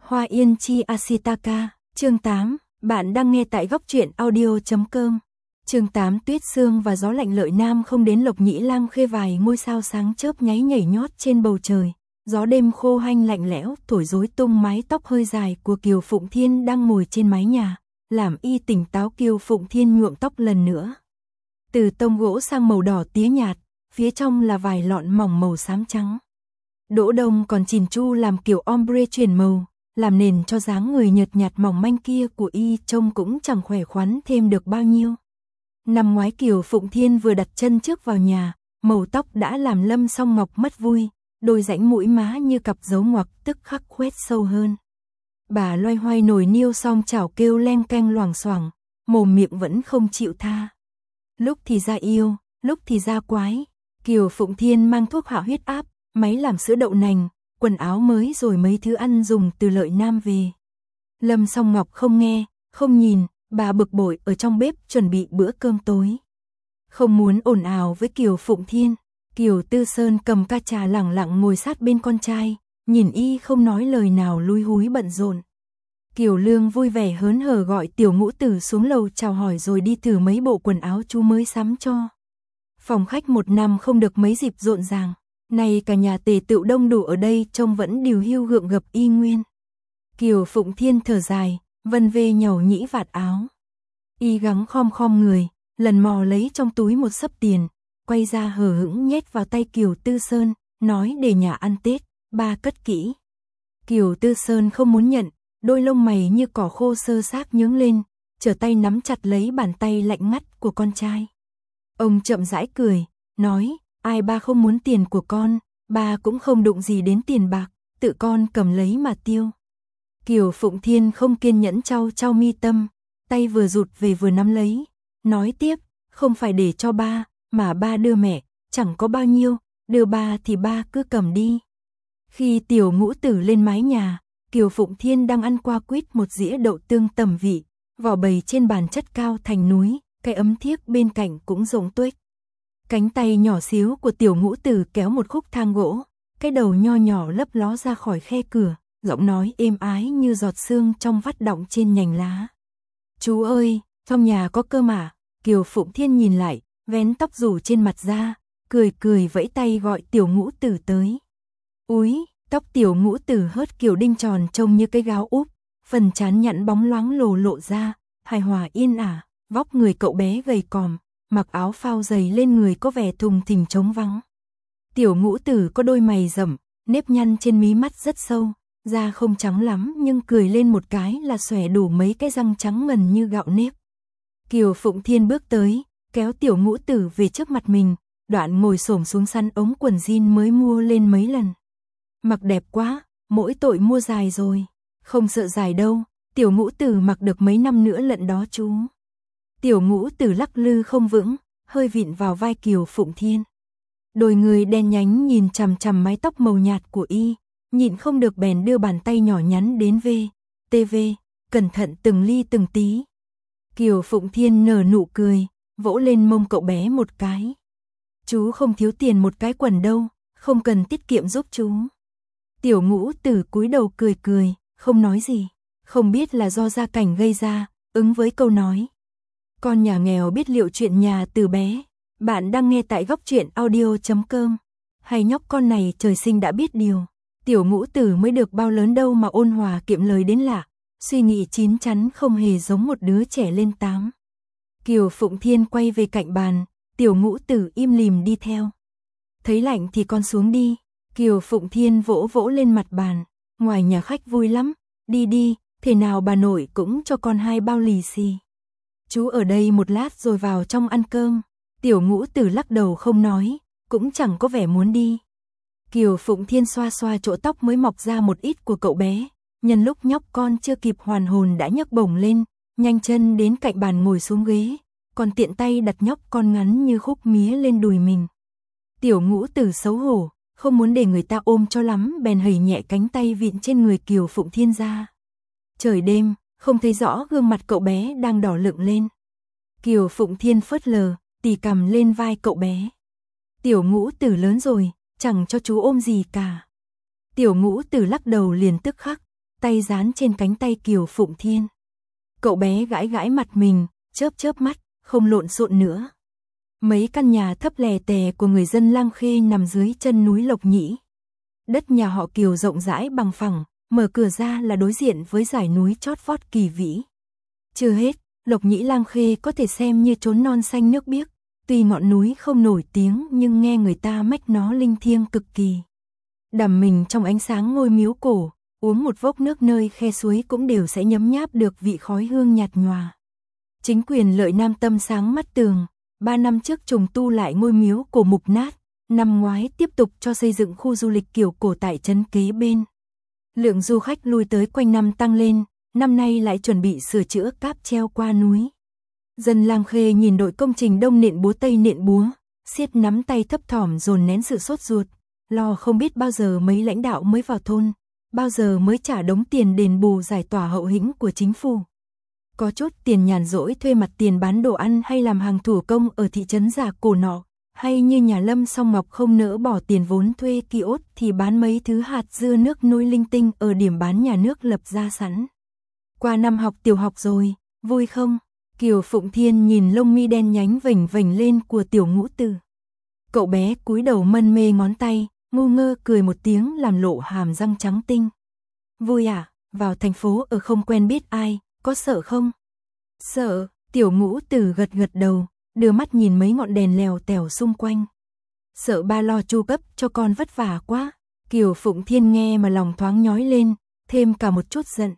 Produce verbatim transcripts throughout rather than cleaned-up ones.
Hoa Yên Chi Ashitaka, chương tám, bạn đang nghe tại góc truyện audio.com. Chương tám Tuyết sương và gió lạnh lợi nam không đến Lộc Nhĩ Lang Khê, vài ngôi sao sáng chớp nháy nhảy nhót trên bầu trời. Gió đêm khô hanh lạnh lẽo thổi rối tung mái tóc hơi dài của Kiều Phụng Thiên đang ngồi trên mái nhà, làm y tỉnh táo. Kiều Phụng Thiên nhuộm tóc lần nữa, từ tông gỗ sang màu đỏ tía nhạt, phía trong là vài lọn mỏng màu xám trắng. Đỗ Đông còn chỉn chu làm kiểu ombre chuyển màu, làm nền cho dáng người nhợt nhạt mỏng manh kia của y trông cũng chẳng khỏe khoắn thêm được bao nhiêu. Năm ngoái Kiều Phụng Thiên vừa đặt chân trước vào nhà, màu tóc đã làm Lâm Song Ngọc mất vui, đôi rãnh mũi má như cặp dấu ngoặc tức khắc khoét sâu hơn. Bà loay hoay nồi niêu xong chảo kêu leng keng loảng xoảng, mồm miệng vẫn không chịu tha. Lúc thì ra yêu, lúc thì ra quái. Kiều Phụng Thiên mang thuốc hạ huyết áp, máy làm sữa đậu nành, quần áo mới rồi mấy thứ ăn dùng từ Lợi Nam về. Lâm Song Ngọc không nghe, không nhìn, bà bực bội ở trong bếp chuẩn bị bữa cơm tối. Không muốn ồn ào với Kiều Phụng Thiên, Kiều Tư Sơn cầm ca trà lẳng lặng ngồi sát bên con trai, nhìn y không nói lời nào lúi húi bận rộn. Kiều Lương vui vẻ hớn hở gọi Tiểu Ngũ Tử xuống lầu chào hỏi rồi đi thử mấy bộ quần áo chú mới sắm cho. Phòng khách một năm không được mấy dịp rộn ràng, này cả nhà tề tựu đông đủ ở đây trông vẫn điều hưu gượng gập y nguyên. Kiều Phụng Thiên thở dài, vân vê nhàu nhĩ vạt áo. Y gắng khom khom người, lần mò lấy trong túi một xấp tiền, quay ra hờ hững nhét vào tay Kiều Tư Sơn, nói để nhà ăn Tết, ba cất kỹ. Kiều Tư Sơn không muốn nhận, đôi lông mày như cỏ khô sơ xác nhướng lên, trở tay nắm chặt lấy bàn tay lạnh ngắt của con trai. Ông chậm rãi cười, nói, ai ba không muốn tiền của con, ba cũng không đụng gì đến tiền bạc, tự con cầm lấy mà tiêu. Kiều Phụng Thiên không kiên nhẫn trao trao mi tâm, tay vừa rụt về vừa nắm lấy, nói tiếp, không phải để cho ba, mà ba đưa mẹ, chẳng có bao nhiêu, đưa ba thì ba cứ cầm đi. Khi Tiểu Ngũ Tử lên mái nhà, Kiều Phụng Thiên đang ăn qua quýt một dĩa đậu tương tẩm vị, vỏ bày trên bàn chất cao thành núi, cái ấm thiếc bên cạnh cũng rỗng tuếch. Cánh tay nhỏ xíu của Tiểu Ngũ Tử kéo một khúc thang gỗ, cái đầu nho nhỏ lấp ló ra khỏi khe cửa, giọng nói êm ái như giọt sương trong vắt đọng trên nhành lá. Chú ơi, trong nhà có cơm à? Kiều Phụng Thiên nhìn lại, vén tóc rủ trên mặt ra, cười cười vẫy tay gọi Tiểu Ngũ Tử tới. Úi, tóc Tiểu Ngũ Tử hớt kiểu đinh tròn trông như cái gáo úp, phần trán nhẵn bóng loáng lồ lộ ra, hài hòa yên ả, vóc người cậu bé gầy còm, mặc áo phao dày lên người có vẻ thùng thình trống vắng. Tiểu Ngũ Tử có đôi mày rậm, nếp nhăn trên mí mắt rất sâu, da không trắng lắm nhưng cười lên một cái là xòe đủ mấy cái răng trắng ngần như gạo nếp. Kiều Phụng Thiên bước tới, kéo Tiểu Ngũ Tử về trước mặt mình, đoạn ngồi xổm xuống săn ống quần jean mới mua lên mấy lần. Mặc đẹp quá, mỗi tội mua dài rồi. Không sợ dài đâu, Tiểu Ngũ Tử mặc được mấy năm nữa lận đó chú. Tiểu Ngũ Tử lắc lư không vững, hơi vịn vào vai Kiều Phụng Thiên. Đôi người đen nhánh nhìn chằm chằm mái tóc màu nhạt của y, nhịn không được bèn đưa bàn tay nhỏ nhắn đến vê, tê vê, cẩn thận từng ly từng tí. Kiều Phụng Thiên nở nụ cười, vỗ lên mông cậu bé một cái. Chú không thiếu tiền một cái quần đâu, không cần tiết kiệm giúp chú. Tiểu Ngũ Tử cúi đầu cười cười, không nói gì, không biết là do gia cảnh gây ra, ứng với câu nói. Con nhà nghèo biết liệu chuyện nhà từ bé. Bạn đang nghe tại góc truyện audio.com. Hay nhóc con này trời sinh đã biết điều. Tiểu Ngũ Tử mới được bao lớn đâu mà ôn hòa kiệm lời đến lạ, suy nghĩ chín chắn không hề giống một đứa trẻ lên tám. Kiều Phụng Thiên quay về cạnh bàn, Tiểu Ngũ Tử im lìm đi theo. Thấy lạnh thì con xuống đi. Kiều Phụng Thiên vỗ vỗ lên mặt bàn, ngoài nhà khách vui lắm, đi đi, thế nào bà nội cũng cho con hai bao lì xì. Chú ở đây một lát rồi vào trong ăn cơm. Tiểu Ngũ Tử lắc đầu không nói, cũng chẳng có vẻ muốn đi. Kiều Phụng Thiên xoa xoa chỗ tóc mới mọc ra một ít của cậu bé, nhân lúc nhóc con chưa kịp hoàn hồn đã nhấc bổng lên, nhanh chân đến cạnh bàn ngồi xuống ghế, còn tiện tay đặt nhóc con ngắn như khúc mía lên đùi mình. Tiểu Ngũ Tử xấu hổ, không muốn để người ta ôm cho lắm, bèn hẩy nhẹ cánh tay vịn trên người Kiều Phụng Thiên ra. Trời đêm, không thấy rõ gương mặt cậu bé đang đỏ lựng lên. Kiều Phụng Thiên phớt lờ, tì cằm lên vai cậu bé. Tiểu Ngũ Tử lớn rồi, chẳng cho chú ôm gì cả. Tiểu Ngũ Tử lắc đầu liền tức khắc, tay dán trên cánh tay Kiều Phụng Thiên. Cậu bé gãi gãi mặt mình, chớp chớp mắt, không lộn xộn nữa. Mấy căn nhà thấp lè tè của người dân Lang Khê nằm dưới chân núi Lộc Nhĩ. Đất nhà họ Kiều rộng rãi bằng phẳng, mở cửa ra là đối diện với dải núi chót vót kỳ vĩ. Chưa hết, Lộc Nhĩ Lang Khê có thể xem như chốn non xanh nước biếc, tuy ngọn núi không nổi tiếng nhưng nghe người ta mách nó linh thiêng cực kỳ. Đắm mình trong ánh sáng ngôi miếu cổ, uống một vốc nước nơi khe suối cũng đều sẽ nhấm nháp được vị khói hương nhạt nhòa. Chính quyền Lợi Nam tâm sáng mắt tường, ba năm trước trùng tu lại ngôi miếu cổ mục nát, năm ngoái tiếp tục cho xây dựng khu du lịch kiểu cổ tại trấn kế bên. Lượng du khách lui tới quanh năm tăng lên, năm nay lại chuẩn bị sửa chữa cáp treo qua núi. Dân Lang Khê nhìn đội công trình đông nện búa tây nện búa, siết nắm tay thấp thỏm dồn nén sự sốt ruột, lo không biết bao giờ mấy lãnh đạo mới vào thôn, bao giờ mới trả đống tiền đền bù giải tỏa hậu hĩnh của chính phủ. Có chút tiền nhàn rỗi thuê mặt tiền bán đồ ăn hay làm hàng thủ công ở thị trấn Già Cổ nọ, hay như nhà Lâm Song Ngọc không nỡ bỏ tiền vốn thuê kiosk thì bán mấy thứ hạt dưa nước nôi linh tinh ở điểm bán nhà nước lập ra sẵn. Qua năm học tiểu học rồi, vui không? Kiều Phụng Thiên nhìn lông mi đen nhánh vểnh vểnh lên của Tiểu Ngũ Tử. Cậu bé cúi đầu mân mê ngón tay, ngu ngơ cười một tiếng làm lộ hàm răng trắng tinh. Vui à, vào thành phố ở không quen biết ai, có sợ không? Sợ, Tiểu Ngũ Tử gật gật đầu, đưa mắt nhìn mấy ngọn đèn lèo tèo xung quanh. Sợ ba lo chu cấp cho con vất vả quá. Kiều Phụng Thiên nghe mà lòng thoáng nhói lên, thêm cả một chút giận.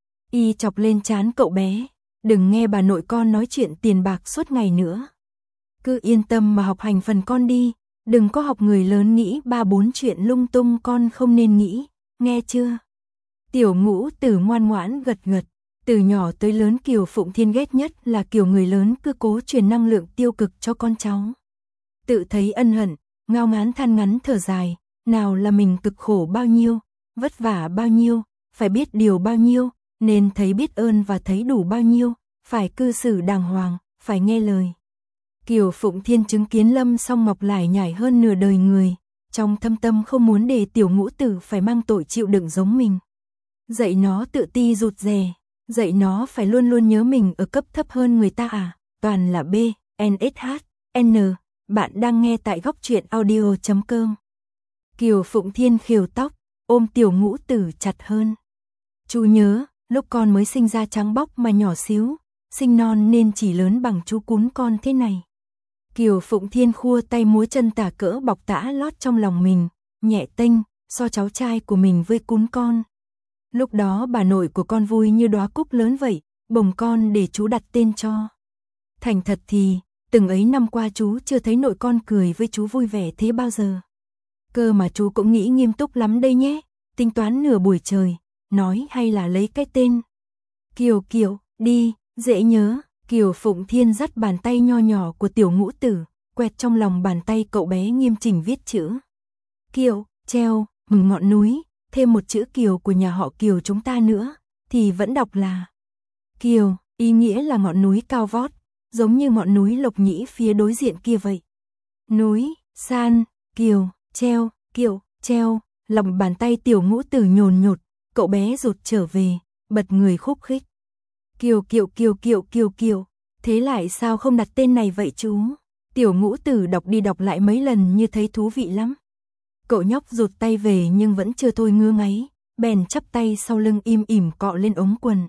Y chọc lên trán cậu bé, đừng nghe bà nội con nói chuyện tiền bạc suốt ngày nữa. Cứ yên tâm mà học hành phần con đi, đừng có học người lớn nghĩ ba bốn chuyện lung tung con không nên nghĩ, nghe chưa? Tiểu Ngũ Tử ngoan ngoãn gật gật. Từ nhỏ tới lớn Kiều Phụng Thiên ghét nhất là kiểu người lớn cứ cố truyền năng lượng tiêu cực cho con cháu. Tự thấy ân hận, ngao ngán than ngắn thở dài, nào là mình cực khổ bao nhiêu, vất vả bao nhiêu, phải biết điều bao nhiêu, nên thấy biết ơn và thấy đủ bao nhiêu, phải cư xử đàng hoàng, phải nghe lời. Kiều Phụng Thiên chứng kiến Lâm Song Ngọc lải nhải hơn nửa đời người, trong thâm tâm không muốn để Tiểu Ngũ Tử phải mang tội chịu đựng giống mình. Dạy nó tự ti rụt rè. Dạy nó phải luôn luôn nhớ mình ở cấp thấp hơn người ta à, toàn là B, N S H, N, bạn đang nghe tại góc truyện audio chấm com. Kiều Phụng Thiên khều tóc, ôm Tiểu Ngũ Tử chặt hơn. Chú nhớ, lúc con mới sinh ra trắng bóc mà nhỏ xíu, sinh non nên chỉ lớn bằng chú cún con thế này. Kiều Phụng Thiên khua tay múa chân tả cỡ bọc tã lót trong lòng mình, nhẹ tênh, so cháu trai của mình với cún con. Lúc đó bà nội của con vui như đóa cúc lớn vậy, bồng con để chú đặt tên cho. Thành thật thì, từng ấy năm qua chú chưa thấy nội con cười với chú vui vẻ thế bao giờ. Cơ mà chú cũng nghĩ nghiêm túc lắm đây nhé, tính toán nửa buổi trời, nói hay là lấy cái tên. Kiều Kiều, đi, dễ nhớ. Kiều Phụng Thiên dắt bàn tay nho nhỏ của Tiểu Ngũ Tử, quẹt trong lòng bàn tay cậu bé nghiêm chỉnh viết chữ. Kiều, treo, mừng ngọn núi. Thêm một chữ Kiều của nhà họ Kiều chúng ta nữa, thì vẫn đọc là Kiều, ý nghĩa là ngọn núi cao vót, giống như ngọn núi Lộc Nhĩ phía đối diện kia vậy. Núi, san, Kiều, treo, Kiều, treo, lòng bàn tay Tiểu Ngũ Tử nhồn nhột, cậu bé rụt trở về, bật người khúc khích. Kiều Kiều Kiều Kiều Kiều Kiều, thế lại sao không đặt tên này vậy chú? Tiểu Ngũ Tử đọc đi đọc lại mấy lần như thấy thú vị lắm. Cậu nhóc rụt tay về nhưng vẫn chưa thôi ngứa ngáy, bèn chắp tay sau lưng im ỉm cọ lên ống quần.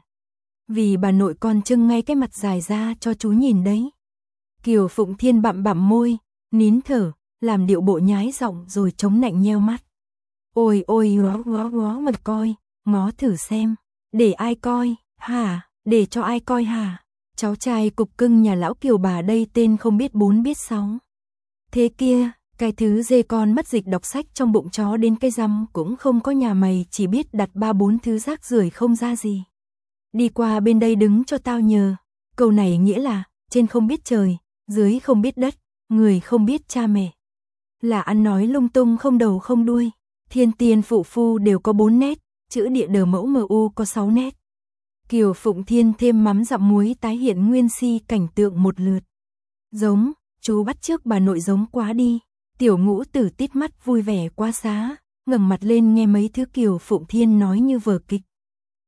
Vì bà nội con trưng ngay cái mặt dài ra cho chú nhìn đấy. Kiều Phụng Thiên bặm bặm môi, nín thở, làm điệu bộ nhái giọng rồi chống nạnh nheo mắt. Ôi ôi ngó ngó ngó mà coi, ngó thử xem, để ai coi, hả, để cho ai coi hả? Cháu trai cục cưng nhà lão Kiều bà đây tên không biết bốn biết sáu. Thế kia, cái thứ dê con mất dịch đọc sách trong bụng chó đến cái răm cũng không có nhà mày chỉ biết đặt ba bốn thứ rác rưởi không ra gì. Đi qua bên đây đứng cho tao nhờ. Câu này nghĩa là, trên không biết trời, dưới không biết đất, người không biết cha mẹ. Là ăn nói lung tung không đầu không đuôi. Thiên tiên phụ phu đều có bốn nét, chữ địa đờ mẫu mờ u có sáu nét. Kiều Phụng Thiên thêm mắm dặm muối tái hiện nguyên si cảnh tượng một lượt. Giống, chú bắt chước bà nội giống quá đi. Tiểu Ngũ Tử tít mắt vui vẻ quá xá, ngẩng mặt lên nghe mấy thứ Kiều Phụng Thiên nói như vở kịch.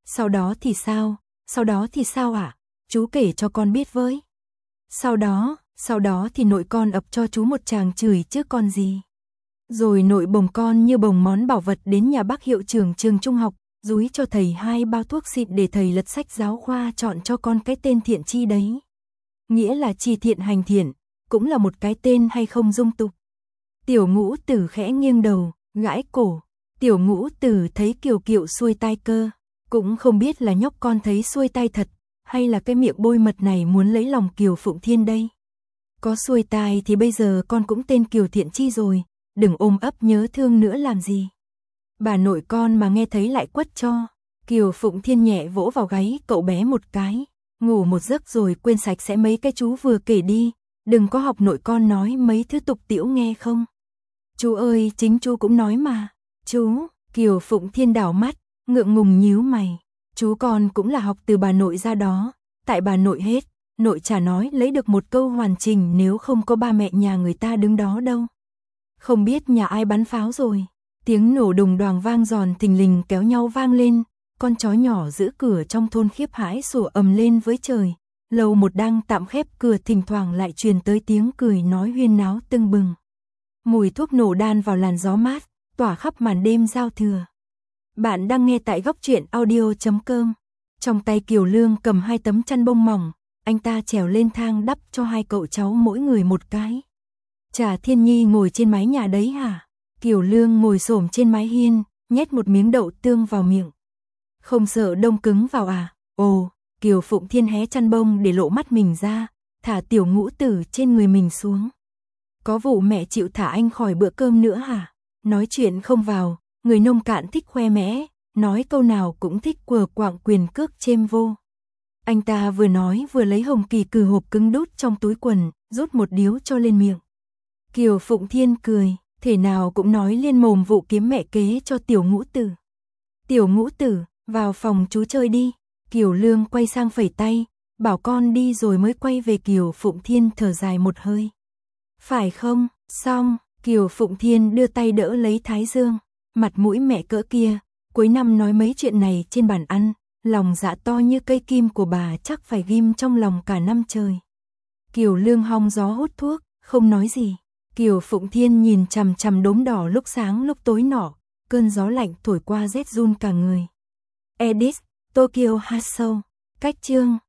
Sau đó thì sao, sau đó thì sao ạ? À? Chú kể cho con biết với. Sau đó, sau đó thì nội con ập cho chú một tràng chửi chứ con gì. Rồi nội bồng con như bồng món bảo vật đến nhà bác hiệu trưởng trường trung học, dúi cho thầy hai bao thuốc xịn để thầy lật sách giáo khoa chọn cho con cái tên Thiện Chi đấy. Nghĩa là chi thiện hành thiện, cũng là một cái tên hay không dung tục. Tiểu Ngũ Tử khẽ nghiêng đầu, gãi cổ. Tiểu Ngũ Tử thấy Kiều Kiệu xuôi tai cơ, cũng không biết là nhóc con thấy xuôi tai thật, hay là cái miệng bôi mật này muốn lấy lòng Kiều Phụng Thiên đây. Có xuôi tai thì bây giờ con cũng tên Kiều Thiện Chi rồi, đừng ôm ấp nhớ thương nữa làm gì. Bà nội con mà nghe thấy lại quất cho. Kiều Phụng Thiên nhẹ vỗ vào gáy cậu bé một cái, ngủ một giấc rồi quên sạch sẽ mấy cái chú vừa kể đi, đừng có học nội con nói mấy thứ tục tĩu nghe không. Chú ơi, chính chú cũng nói mà. Chú, Kiều Phụng Thiên đảo mắt, ngượng ngùng nhíu mày. Chú con cũng là học từ bà nội ra đó, tại bà nội hết, nội chả nói lấy được một câu hoàn chỉnh nếu không có ba mẹ nhà người ta đứng đó đâu. Không biết nhà ai bắn pháo rồi. Tiếng nổ đùng đoàng vang giòn thình lình kéo nhau vang lên, con chó nhỏ giữ cửa trong thôn khiếp hãi sủa ầm lên với trời. Lầu một đang tạm khép cửa thỉnh thoảng lại truyền tới tiếng cười nói huyên náo tưng bừng. Mùi thuốc nổ đan vào làn gió mát, tỏa khắp màn đêm giao thừa. Bạn đang nghe tại góc truyện audio chấm com. Trong tay Kiều Lương cầm hai tấm chăn bông mỏng, anh ta trèo lên thang đắp cho hai cậu cháu mỗi người một cái. Chả Thiên Nhi ngồi trên mái nhà đấy hả? Kiều Lương ngồi xổm trên mái hiên, nhét một miếng đậu tương vào miệng. Không sợ đông cứng vào à? Ồ, Kiều Phụng Thiên hé chăn bông để lộ mắt mình ra, thả Tiểu Ngũ Tử trên người mình xuống. Có vụ mẹ chịu thả anh khỏi bữa cơm nữa hả? Nói chuyện không vào, người nông cạn thích khoe mẽ, nói câu nào cũng thích quờ quạng quyền cước chêm vô. Anh ta vừa nói vừa lấy hồng kỳ cừ hộp cứng đút trong túi quần, rút một điếu cho lên miệng. Kiều Phụng Thiên cười, thể nào cũng nói liên mồm vụ kiếm mẹ kế cho Tiểu Ngũ Tử. Tiểu Ngũ Tử, vào phòng chú chơi đi. Kiều Lương quay sang phẩy tay, bảo con đi rồi mới quay về. Kiều Phụng Thiên thở dài một hơi. Phải không? Xong, Kiều Phụng Thiên đưa tay đỡ lấy thái dương, mặt mũi mẹ cỡ kia, cuối năm nói mấy chuyện này trên bàn ăn, lòng dạ to như cây kim của bà chắc phải ghim trong lòng cả năm trời. Kiều Lương hong gió hút thuốc, không nói gì. Kiều Phụng Thiên nhìn chằm chằm đốm đỏ lúc sáng lúc tối nọ, cơn gió lạnh thổi qua rét run cả người. Edit, Tokyo Hot Show, cách chương